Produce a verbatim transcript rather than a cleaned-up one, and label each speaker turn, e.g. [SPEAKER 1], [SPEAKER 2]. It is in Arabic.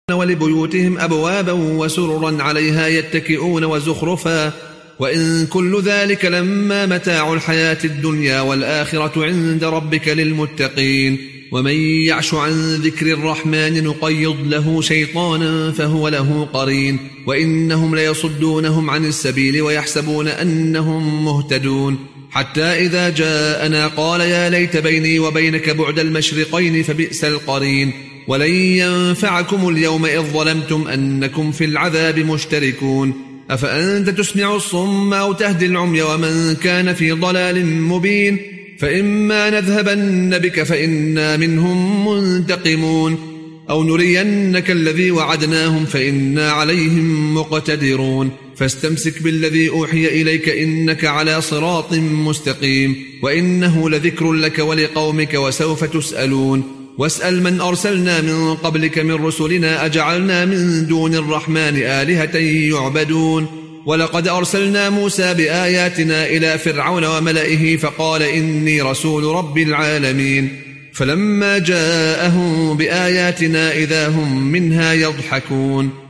[SPEAKER 1] ولبيوتهم أبوابا وسررا عليها يتكئون وزخرفا وإن كل ذلك لما متاع الحياة الدنيا والآخرة عند ربك للمتقين ومن يعش عن ذكر الرحمن نقيض له شيطانا فهو له قرين وإنهم ليصدونهم عن السبيل ويحسبون أنهم مهتدون حتى إذا جاءنا قال يا ليت بيني وبينك بعد المشرقين فبئس القرين ولن ينفعكم اليوم إذ ظلمتم أنكم في العذاب مشتركون أفأنت تسمع الصم أو تهدي العمي ومن كان في ضلال مبين فإما نذهبن بك فإنا منهم منتقمون أو نرينك الذي وعدناهم فإنا عليهم مقتدرون فاستمسك بالذي أوحي إليك إنك على صراط مستقيم وإنه لذكر لك ولقومك وسوف تسألون واسأل من أرسلنا من قبلك من رسلنا أجعلنا من دون الرحمن آلهة يعبدون ولقد أرسلنا موسى بآياتنا إلى فرعون وملئه فقال إني رسول رب العالمين فلما جاءهم بآياتنا إذا هم منها يضحكون